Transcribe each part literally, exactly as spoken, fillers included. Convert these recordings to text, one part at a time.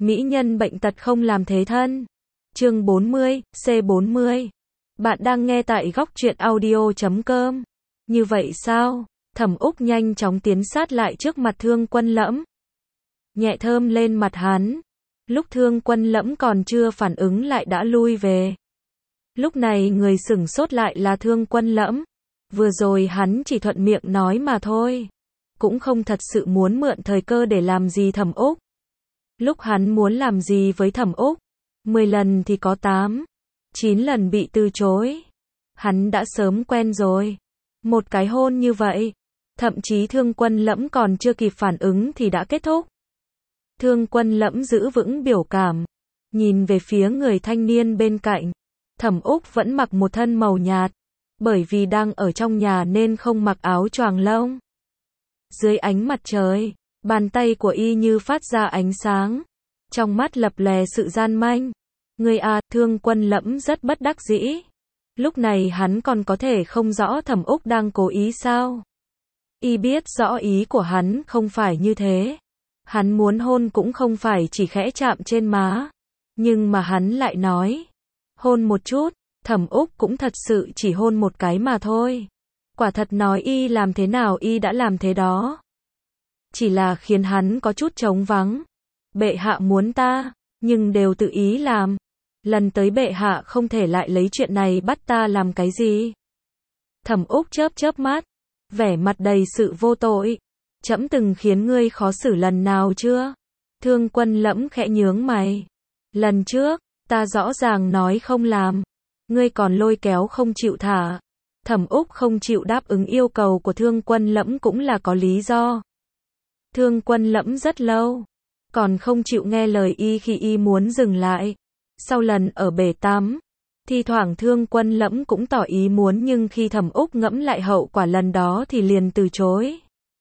Mỹ nhân bệnh tật không làm thế thân. Chương bốn mươi, C bốn mươi. Bạn đang nghe tại góc truyện audio chấm com. Như vậy sao? Thẩm Úc nhanh chóng tiến sát lại trước mặt Thương Quân Lẫm. Nhẹ thơm lên mặt hắn. Lúc Thương Quân Lẫm còn chưa phản ứng lại đã lui về. Lúc này người sửng sốt lại là Thương Quân Lẫm. Vừa rồi hắn chỉ thuận miệng nói mà thôi. Cũng không thật sự muốn mượn thời cơ để làm gì Thẩm Úc. Lúc hắn muốn làm gì với Thẩm Úc, mười lần thì có tám, chín lần bị từ chối. Hắn đã sớm quen rồi. Một cái hôn như vậy, thậm chí Thương Quân Lẫm còn chưa kịp phản ứng thì đã kết thúc. Thương Quân Lẫm giữ vững biểu cảm, nhìn về phía người thanh niên bên cạnh. Thẩm Úc vẫn mặc một thân màu nhạt, bởi vì đang ở trong nhà nên không mặc áo choàng lông. Dưới ánh mặt trời, bàn tay của y như phát ra ánh sáng, trong mắt lập lè sự gian manh. Người à, Thương Quân Lẫm rất bất đắc dĩ. Lúc này hắn còn có thể không rõ Thẩm Úc đang cố ý sao? Y biết rõ ý của hắn không phải như thế. Hắn muốn hôn cũng không phải chỉ khẽ chạm trên má. Nhưng mà hắn lại nói, hôn một chút. Thẩm Úc cũng thật sự chỉ hôn một cái mà thôi. Quả thật nói y làm thế nào y đã làm thế đó. Chỉ là khiến hắn có chút trống vắng. Bệ hạ muốn ta, nhưng đều tự ý làm. Lần tới bệ hạ không thể lại lấy chuyện này bắt ta làm cái gì. Thẩm Úc chớp chớp mắt, vẻ mặt đầy sự vô tội. Trẫm từng khiến ngươi khó xử lần nào chưa? Thương Quân Lẫm khẽ nhướng mày. Lần trước, ta rõ ràng nói không làm. Ngươi còn lôi kéo không chịu thả. Thẩm Úc không chịu đáp ứng yêu cầu của Thương Quân Lẫm cũng là có lý do. Thương Quân Lẫm rất lâu, còn không chịu nghe lời y khi y muốn dừng lại. Sau lần ở bể tắm, thi thoảng Thương Quân Lẫm cũng tỏ ý muốn nhưng khi Thẩm Úc ngẫm lại hậu quả lần đó thì liền từ chối.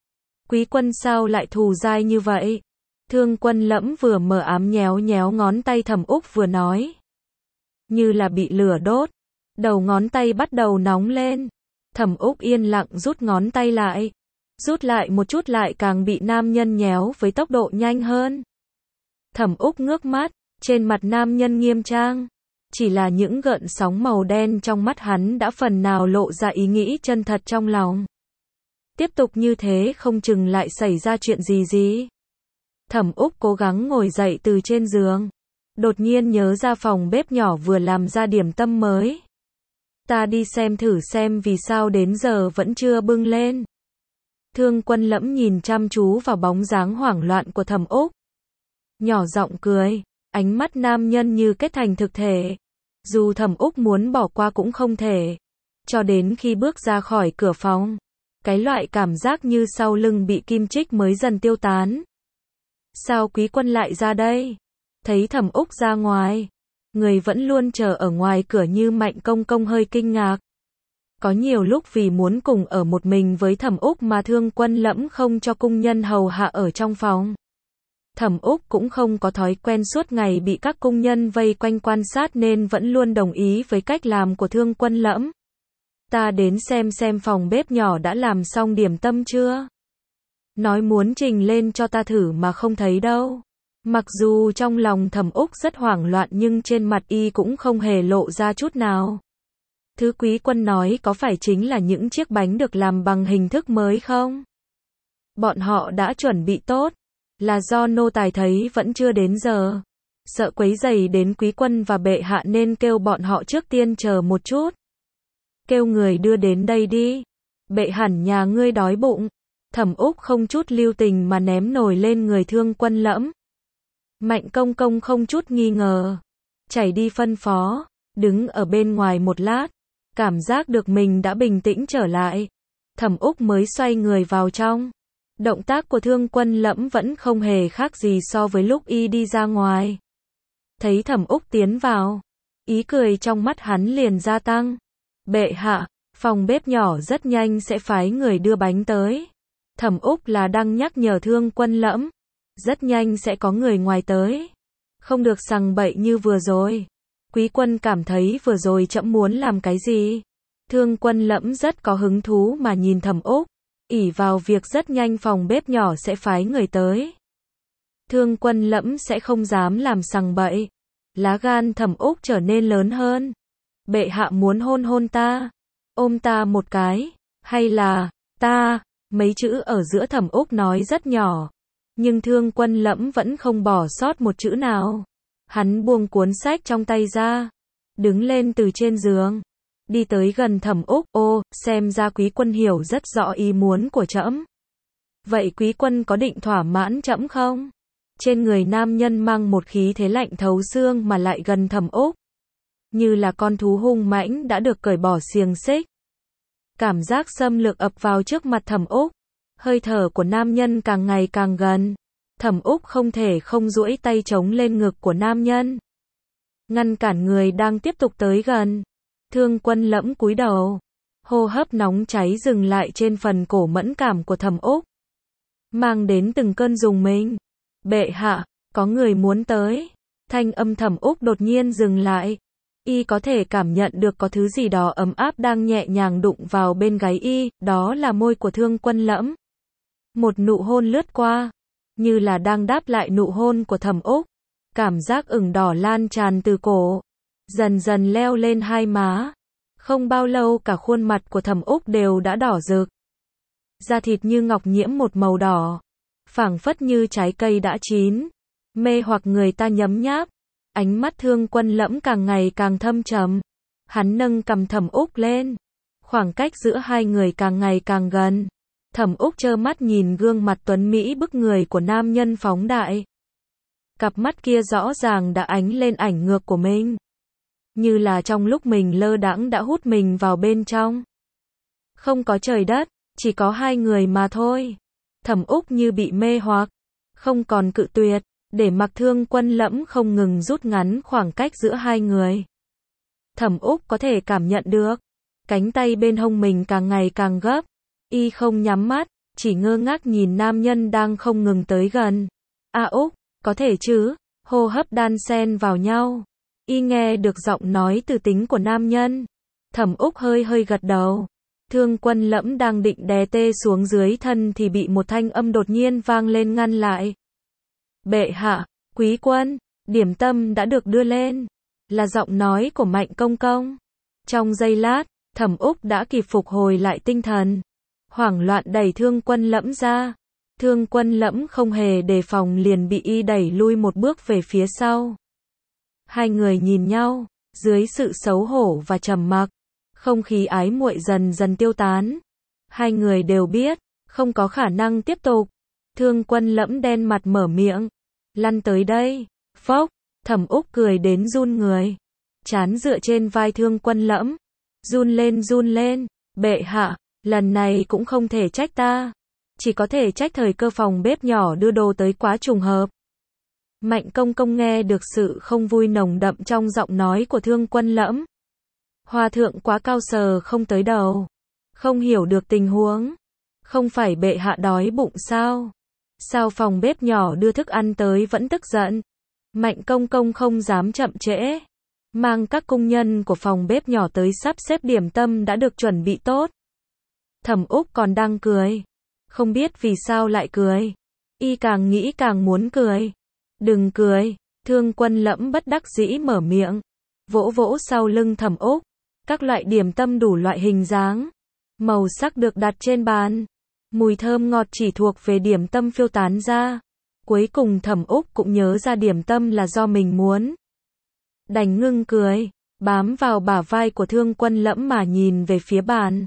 Quý quân sao lại thù dai như vậy? Thương Quân Lẫm vừa mờ ám nhéo nhéo ngón tay Thẩm Úc vừa nói. Như là bị lửa đốt, đầu ngón tay bắt đầu nóng lên. Thẩm Úc yên lặng rút ngón tay lại. Rút lại một chút lại càng bị nam nhân nhéo với tốc độ nhanh hơn. Thẩm Úc ngước mắt, trên mặt nam nhân nghiêm trang. Chỉ là những gợn sóng màu đen trong mắt hắn đã phần nào lộ ra ý nghĩ chân thật trong lòng. Tiếp tục như thế không chừng lại xảy ra chuyện gì gì. Thẩm Úc cố gắng ngồi dậy từ trên giường. Đột nhiên nhớ ra phòng bếp nhỏ vừa làm ra điểm tâm mới. Ta đi xem thử xem vì sao đến giờ vẫn chưa bưng lên. Thương Quân Lẫm nhìn chăm chú vào bóng dáng hoảng loạn của Thẩm Úc. Nhỏ giọng cười, ánh mắt nam nhân như kết thành thực thể. Dù Thẩm Úc muốn bỏ qua cũng không thể. Cho đến khi bước ra khỏi cửa phòng, cái loại cảm giác như sau lưng bị kim chích mới dần tiêu tán. Sao quý quân lại ra đây? Thấy Thẩm Úc ra ngoài, người vẫn luôn chờ ở ngoài cửa như Mạnh Công Công hơi kinh ngạc. Có nhiều lúc vì muốn cùng ở một mình với Thẩm Úc mà Thương Quân Lẫm không cho cung nhân hầu hạ ở trong phòng. Thẩm Úc cũng không có thói quen suốt ngày bị các cung nhân vây quanh quan sát nên vẫn luôn đồng ý với cách làm của Thương Quân Lẫm. Ta đến xem xem phòng bếp nhỏ đã làm xong điểm tâm chưa? Nói muốn trình lên cho ta thử mà không thấy đâu. Mặc dù trong lòng Thẩm Úc rất hoảng loạn nhưng trên mặt y cũng không hề lộ ra chút nào. Thứ quý quân nói có phải chính là những chiếc bánh được làm bằng hình thức mới không? Bọn họ đã chuẩn bị tốt, là do nô tài thấy vẫn chưa đến giờ. Sợ quấy rầy đến quý quân và bệ hạ nên kêu bọn họ trước tiên chờ một chút. Kêu người đưa đến đây đi. Bệ hẳn nhà ngươi đói bụng. Thẩm Úc không chút lưu tình mà ném nồi lên người Thương Quân Lẫm. Mạnh Công Công không chút nghi ngờ. Chảy đi phân phó, đứng ở bên ngoài một lát. Cảm giác được mình đã bình tĩnh trở lại. Thẩm Úc mới xoay người vào trong. Động tác của Thương Quân Lẫm vẫn không hề khác gì so với lúc y đi ra ngoài. Thấy Thẩm Úc tiến vào, ý cười trong mắt hắn liền gia tăng. Bệ hạ, phòng bếp nhỏ rất nhanh sẽ phái người đưa bánh tới. Thẩm Úc là đang nhắc nhở Thương Quân Lẫm. Rất nhanh sẽ có người ngoài tới. Không được sằng bậy như vừa rồi. Quý quân cảm thấy vừa rồi trẫm muốn làm cái gì? Thương Quân Lẫm rất có hứng thú mà nhìn Thẩm Úc. ỷ vào việc rất nhanh phòng bếp nhỏ sẽ phái người tới. Thương Quân Lẫm sẽ không dám làm sằng bậy. Lá gan Thẩm Úc trở nên lớn hơn. Bệ hạ muốn hôn hôn ta, ôm ta một cái, hay là, ta, mấy chữ ở giữa Thẩm Úc nói rất nhỏ. Nhưng Thương Quân Lẫm vẫn không bỏ sót một chữ nào. Hắn buông cuốn sách trong tay ra, đứng lên từ trên giường, đi tới gần Thẩm Úc. Ô, xem ra quý quân hiểu rất rõ ý muốn của trẫm. Vậy quý quân có định thỏa mãn trẫm không? Trên người nam nhân mang một khí thế lạnh thấu xương mà lại gần Thẩm Úc. Như là con thú hung mãnh đã được cởi bỏ xiềng xích. Cảm giác xâm lược ập vào trước mặt Thẩm Úc. Hơi thở của nam nhân càng ngày càng gần. Thẩm Úc không thể không duỗi tay chống lên ngực của nam nhân, ngăn cản người đang tiếp tục tới gần. Thương Quân Lẫm cúi đầu, hô hấp nóng cháy dừng lại trên phần cổ mẫn cảm của Thẩm Úc, mang đến từng cơn rùng mình. Bệ hạ, có người muốn tới. Thanh âm Thẩm Úc đột nhiên dừng lại. Y có thể cảm nhận được có thứ gì đó ấm áp đang nhẹ nhàng đụng vào bên gáy y, đó là môi của Thương Quân Lẫm. Một nụ hôn lướt qua, như là đang đáp lại nụ hôn của Thẩm Úc. Cảm giác ửng đỏ lan tràn từ cổ, dần dần leo lên hai má. Không bao lâu cả khuôn mặt của Thẩm Úc đều đã đỏ rực. Da thịt như ngọc nhiễm một màu đỏ, phảng phất như trái cây đã chín, mê hoặc người ta nhấm nháp. Ánh mắt Thương Quân Lẫm càng ngày càng thâm trầm. Hắn nâng cằm Thẩm Úc lên. Khoảng cách giữa hai người càng ngày càng gần. Thẩm Úc trơ mắt nhìn gương mặt tuấn mỹ bức người của nam nhân phóng đại. Cặp mắt kia rõ ràng đã ánh lên ảnh ngược của mình. Như là trong lúc mình lơ đãng đã hút mình vào bên trong. Không có trời đất, chỉ có hai người mà thôi. Thẩm Úc như bị mê hoặc, không còn cự tuyệt, để mặc Thương Quân Lẫm không ngừng rút ngắn khoảng cách giữa hai người. Thẩm Úc có thể cảm nhận được, cánh tay bên hông mình càng ngày càng gấp. Y không nhắm mắt, chỉ ngơ ngác nhìn nam nhân đang không ngừng tới gần. A Úc, có thể chứ? Hô hấp đan xen vào nhau. Y nghe được giọng nói từ tính của nam nhân. Thẩm Úc hơi hơi gật đầu. Thương Quân Lẫm đang định đè tê xuống dưới thân thì bị một thanh âm đột nhiên vang lên ngăn lại. Bệ hạ, quý quân, điểm tâm đã được đưa lên. Là giọng nói của Mạnh Công Công. Trong giây lát, Thẩm Úc đã kịp phục hồi lại tinh thần. Hoảng loạn đẩy Thương Quân Lẫm ra. Thương Quân Lẫm không hề đề phòng liền bị y đẩy lui một bước về phía sau. Hai người nhìn nhau, dưới sự xấu hổ và trầm mặc, không khí ái muội dần dần tiêu tán. Hai người đều biết, không có khả năng tiếp tục. Thương Quân Lẫm đen mặt mở miệng. Lăn tới đây. Phốc, Thẩm Úc cười đến run người. Trán dựa trên vai Thương Quân Lẫm. Run lên run lên. Bệ hạ, lần này cũng không thể trách ta. Chỉ có thể trách thời cơ phòng bếp nhỏ đưa đồ tới quá trùng hợp. Mạnh Công Công nghe được sự không vui nồng đậm trong giọng nói của Thương Quân Lẫm. Hòa thượng quá cao sờ không tới đầu. Không hiểu được tình huống. Không phải bệ hạ đói bụng sao? Sao phòng bếp nhỏ đưa thức ăn tới vẫn tức giận? Mạnh Công Công không dám chậm trễ. Mang các cung nhân của phòng bếp nhỏ tới sắp xếp điểm tâm đã được chuẩn bị tốt. Thẩm Úc còn đang cười. Không biết vì sao lại cười. Y càng nghĩ càng muốn cười. Đừng cười. Thương Quân Lẫm bất đắc dĩ mở miệng. Vỗ vỗ sau lưng Thẩm Úc. Các loại điểm tâm đủ loại hình dáng, màu sắc được đặt trên bàn. Mùi thơm ngọt chỉ thuộc về điểm tâm phiêu tán ra. Cuối cùng Thẩm Úc cũng nhớ ra điểm tâm là do mình muốn. Đành ngưng cười, bám vào bả vai của Thương Quân Lẫm mà nhìn về phía bàn.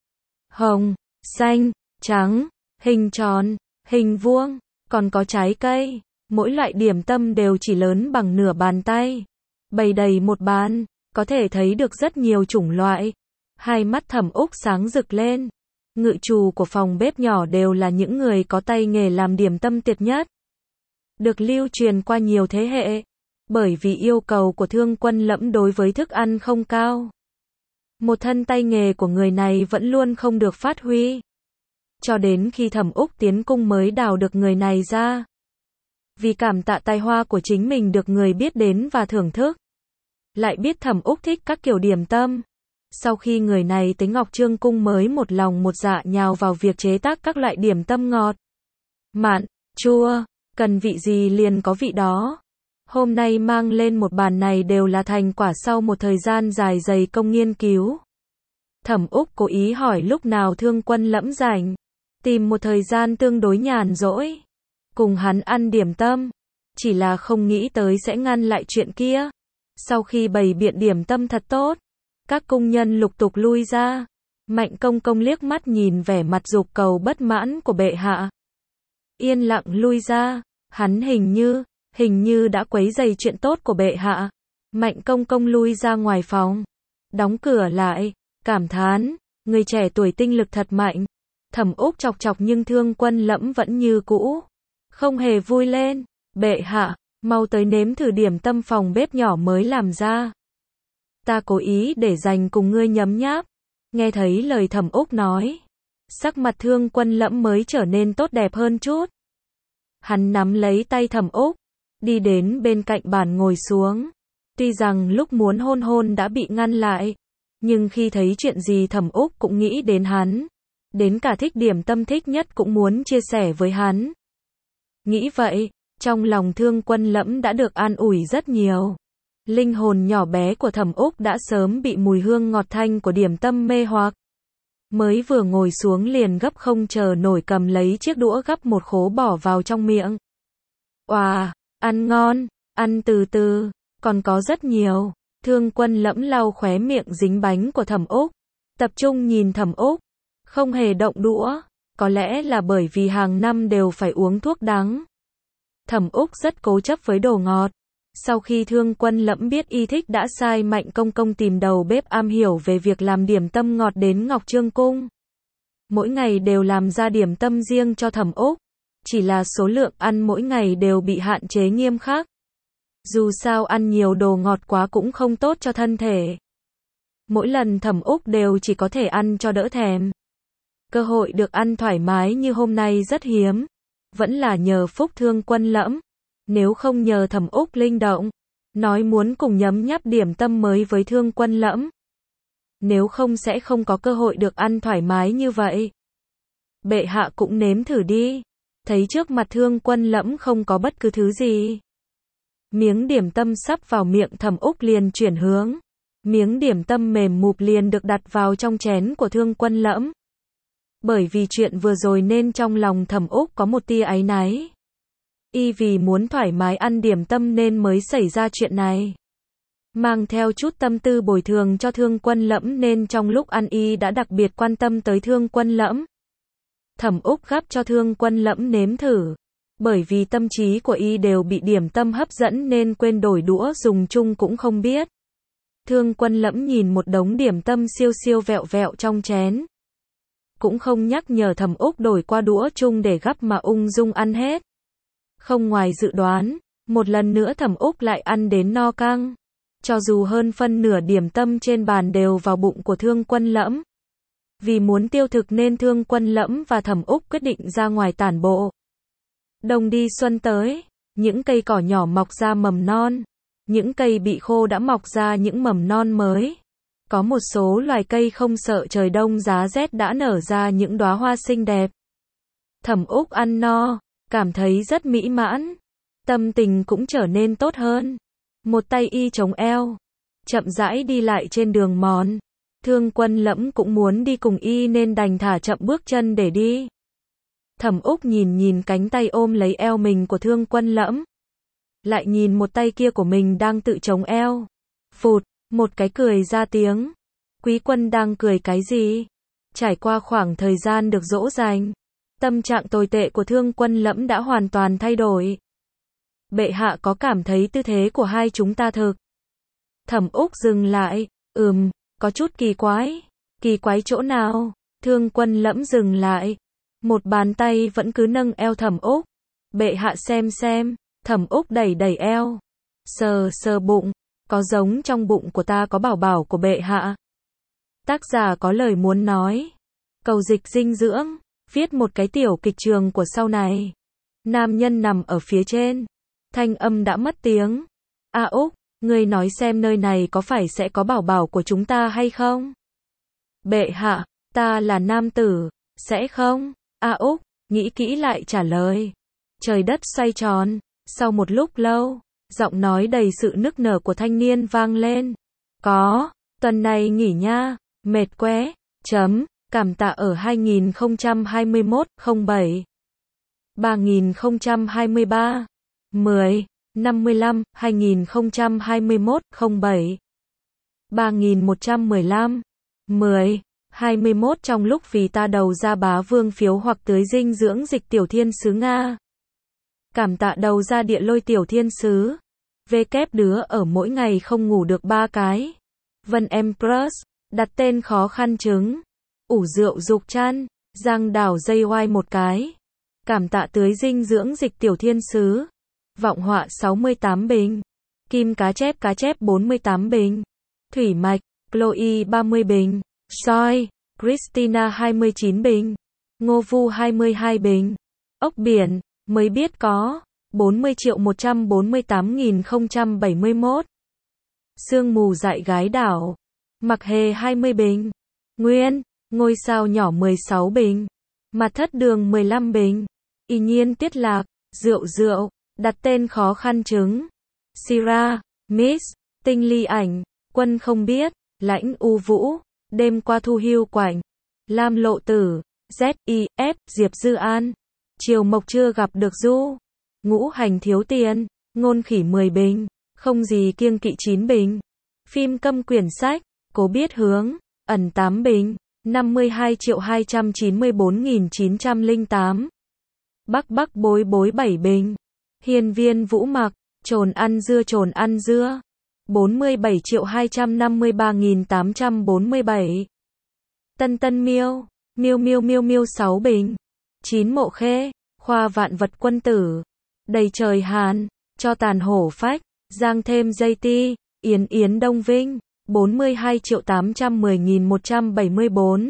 Hồng, xanh, trắng, hình tròn, hình vuông, còn có trái cây. Mỗi loại điểm tâm đều chỉ lớn bằng nửa bàn tay. Bày đầy một bàn, có thể thấy được rất nhiều chủng loại. Hai mắt Thẩm Úc sáng rực lên. Ngự trù của phòng bếp nhỏ đều là những người có tay nghề làm điểm tâm tuyệt nhất. Được lưu truyền qua nhiều thế hệ. Bởi vì yêu cầu của Thương Quân Lẫm đối với thức ăn không cao. Một thân tay nghề của người này vẫn luôn không được phát huy. Cho đến khi Thẩm Úc tiến cung mới đào được người này ra. Vì cảm tạ tài hoa của chính mình được người biết đến và thưởng thức. Lại biết Thẩm Úc thích các kiểu điểm tâm. Sau khi người này tới Ngọc Trương Cung mới một lòng một dạ nhào vào việc chế tác các loại điểm tâm ngọt, mặn, chua, cần vị gì liền có vị đó. Hôm nay mang lên một bàn này đều là thành quả sau một thời gian dài dày công nghiên cứu. Thẩm Úc cố ý hỏi lúc nào Thương Quân Lẫm rảnh, tìm một thời gian tương đối nhàn rỗi, cùng hắn ăn điểm tâm, chỉ là không nghĩ tới sẽ ngăn lại chuyện kia. Sau khi bày biện điểm tâm thật tốt, các cung nhân lục tục lui ra. Mạnh công công liếc mắt nhìn vẻ mặt dục cầu bất mãn của bệ hạ, yên lặng lui ra. Hắn hình như, hình như đã quấy rầy chuyện tốt của bệ hạ. Mạnh công công lui ra ngoài phòng, đóng cửa lại, cảm thán, người trẻ tuổi tinh lực thật mạnh. Thẩm Úc chọc chọc nhưng Thương Quân Lẫm vẫn như cũ, không hề vui lên. Bệ hạ, mau tới nếm thử điểm tâm phòng bếp nhỏ mới làm ra. Ta cố ý để dành cùng ngươi nhấm nháp. Nghe thấy lời Thẩm Úc nói, sắc mặt Thương Quân Lẫm mới trở nên tốt đẹp hơn chút. Hắn nắm lấy tay Thẩm Úc, đi đến bên cạnh bàn ngồi xuống. Tuy rằng lúc muốn hôn hôn đã bị ngăn lại, nhưng khi thấy chuyện gì Thẩm Úc cũng nghĩ đến hắn. Đến cả thích điểm tâm thích nhất cũng muốn chia sẻ với hắn. Nghĩ vậy, trong lòng Thương Quân Lẫm đã được an ủi rất nhiều. Linh hồn nhỏ bé của Thẩm Úc đã sớm bị mùi hương ngọt thanh của điểm tâm mê hoặc. Mới vừa ngồi xuống liền gấp không chờ nổi cầm lấy chiếc đũa gắp một khố bỏ vào trong miệng. Oà, ăn ngon, ăn từ từ, còn có rất nhiều. Thương Quân Lẫm lau khóe miệng dính bánh của Thẩm Úc, tập trung nhìn Thẩm Úc, không hề động đũa, có lẽ là bởi vì hàng năm đều phải uống thuốc đắng. Thẩm Úc rất cố chấp với đồ ngọt. Sau khi Thương Quân Lẫm biết y thích đã sai Mạnh công công tìm đầu bếp am hiểu về việc làm điểm tâm ngọt đến Ngọc Trương Cung. Mỗi ngày đều làm ra điểm tâm riêng cho Thẩm Úc, chỉ là số lượng ăn mỗi ngày đều bị hạn chế nghiêm khắc. Dù sao ăn nhiều đồ ngọt quá cũng không tốt cho thân thể. Mỗi lần Thẩm Úc đều chỉ có thể ăn cho đỡ thèm. Cơ hội được ăn thoải mái như hôm nay rất hiếm, vẫn là nhờ phúc Thương Quân Lẫm. Nếu không nhờ Thẩm Úc linh động, nói muốn cùng nhấm nháp điểm tâm mới với Thương Quân Lẫm, nếu không sẽ không có cơ hội được ăn thoải mái như vậy. Bệ hạ cũng nếm thử đi. Thấy trước mặt Thương Quân Lẫm không có bất cứ thứ gì. Miếng điểm tâm sắp vào miệng Thẩm Úc liền chuyển hướng. Miếng điểm tâm mềm mụp liền được đặt vào trong chén của Thương Quân Lẫm. Bởi vì chuyện vừa rồi nên trong lòng Thẩm Úc có một tia áy náy. Y vì muốn thoải mái ăn điểm tâm nên mới xảy ra chuyện này. Mang theo chút tâm tư bồi thường cho Thương Quân Lẫm nên trong lúc ăn y đã đặc biệt quan tâm tới Thương Quân Lẫm. Thẩm Úc gắp cho Thương Quân Lẫm nếm thử. Bởi vì tâm trí của y đều bị điểm tâm hấp dẫn nên quên đổi đũa dùng chung cũng không biết. Thương Quân Lẫm nhìn một đống điểm tâm siêu siêu vẹo vẹo trong chén. Cũng không nhắc nhở Thẩm Úc đổi qua đũa chung để gắp mà ung dung ăn hết. Không ngoài dự đoán, một lần nữa Thẩm Úc lại ăn đến no căng. Cho dù hơn phân nửa điểm tâm trên bàn đều vào bụng của Thương Quân Lẫm. Vì muốn tiêu thực nên Thương Quân Lẫm và Thẩm Úc quyết định ra ngoài tản bộ. Đông đi xuân tới, những cây cỏ nhỏ mọc ra mầm non. Những cây bị khô đã mọc ra những mầm non mới. Có một số loài cây không sợ trời đông giá rét đã nở ra những đóa hoa xinh đẹp. Thẩm Úc ăn no, cảm thấy rất mỹ mãn. Tâm tình cũng trở nên tốt hơn. Một tay y chống eo, chậm rãi đi lại trên đường mòn. Thương Quân Lẫm cũng muốn đi cùng y nên đành thả chậm bước chân để đi. Thẩm Úc nhìn nhìn cánh tay ôm lấy eo mình của Thương Quân Lẫm. Lại nhìn một tay kia của mình đang tự chống eo. Phụt, một cái cười ra tiếng. Quý quân đang cười cái gì? Trải qua khoảng thời gian được dỗ dành, tâm trạng tồi tệ của Thương Quân Lẫm đã hoàn toàn thay đổi. Bệ hạ có cảm thấy tư thế của hai chúng ta thực? Thẩm Úc dừng lại, ừm, có chút kỳ quái. Kỳ quái chỗ nào? Thương Quân Lẫm dừng lại. Một bàn tay vẫn cứ nâng eo Thẩm Úc. Bệ hạ xem xem. Thẩm Úc đẩy đẩy eo. Sờ sờ bụng. Có giống trong bụng của ta có bảo bảo của bệ hạ. Tác giả có lời muốn nói. Cầu dịch dinh dưỡng. Viết một cái tiểu kịch trường của sau này. Nam nhân nằm ở phía trên. Thanh âm đã mất tiếng. A Úc, ngươi nói xem nơi này có phải sẽ có bảo bảo của chúng ta hay không? Bệ hạ, ta là nam tử, sẽ không? A Úc, nghĩ kỹ lại trả lời. Trời đất xoay tròn. Sau một lúc lâu, giọng nói đầy sự nức nở của thanh niên vang lên. Có, tuần này nghỉ nha, mệt quá, chấm, cảm tạ ở hai nghìn không trăm hai mươi mốt không bảy ba nghìn không trăm hai mươi ba mười năm mươi lăm hai nghìn không trăm hai mươi mốt không bảy ba nghìn một trăm mười lăm mười hai mươi mốt trong lúc vì ta đầu ra bá vương phiếu hoặc tưới dinh dưỡng dịch tiểu thiên sứ Nga. Cảm tạ đầu ra địa lôi tiểu thiên sứ. V kép đứa ở mỗi ngày không ngủ được ba cái. Vân Empress, đặt tên khó khăn trứng. Ủ rượu dục chăn, Giang đảo dây oai một cái. Cảm tạ tưới dinh dưỡng dịch tiểu thiên sứ. Vọng họa sáu mươi tám bình. Kim cá chép cá chép bốn mươi tám bình. Thủy mạch, Chloe ba mươi bình. Soi, Christina hai mươi chín bình. Ngô Vu hai mươi hai bình. Ốc biển, mới biết có, bốn mươi triệu một trăm bốn mươi tám nghìn không trăm bảy mươi mốt. Sương mù dại gái đảo. Mặc hề hai mươi bình. Nguyên, ngôi sao nhỏ mười sáu bình. Mặt thất đường mười lăm bình. Y nhiên tiết lạc, rượu rượu, đặt tên khó khăn trứng. Sira, Miss, tinh ly ảnh, quân không biết, lãnh u vũ, đêm qua thu hưu quảnh. Lam lộ tử, Z I F, Diệp Dư An. Chiều mộc chưa gặp được du. Ngũ hành thiếu tiền, ngôn khỉ mười bình. Không gì kiêng kỵ chín bình. Phim câm quyển sách, cố biết hướng, ẩn tám bình. năm mươi hai triệu hai trăm chín mươi bốn nghìn chín trăm lẻ tám. Bắc Bắc bối bối bảy bình. Hiên viên vũ mặc, trồn ăn dưa trồn ăn dưa. bốn mươi bảy triệu hai trăm năm mươi ba nghìn tám trăm bốn mươi bảy. Tân Tân miêu, miêu miêu miêu miêu sáu bình. Chín mộ khê, khoa vạn vật quân tử. Đầy trời hàn, cho tàn hổ phách, giang thêm dây ti, yến yến đông vinh, bốn mươi hai triệu tám trăm mười nghìn một trăm bảy mươi bốn.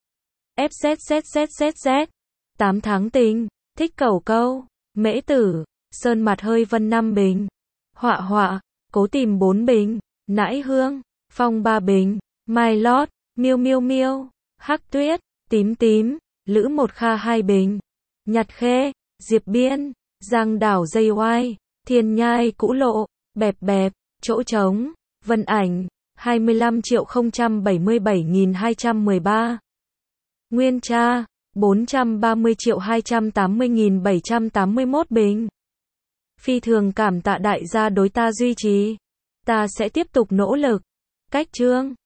Ép dét dét dét dét dét, tám tháng tình, thích cẩu câu, mễ tử, sơn mặt hơi vân năm bình. Họa họa, cố tìm bốn bình, nãi hương, phong ba bình, mai lót, miêu miêu miêu, hắc tuyết, tím tím, lữ một kha hai bình. Nhặt khê, diệp biên, giang đảo dây oai, thiên nhai cũ lộ, bẹp bẹp, chỗ trống, vân ảnh, hai mươi lăm triệu không trăm bảy mươi bảy nghìn hai trăm mười ba. Nguyên tra, bốn trăm ba mươi triệu hai trăm tám mươi nghìn bảy trăm tám mươi mốt bình. Phi thường cảm tạ đại gia đối ta duy trì. Ta sẽ tiếp tục nỗ lực. Cách chương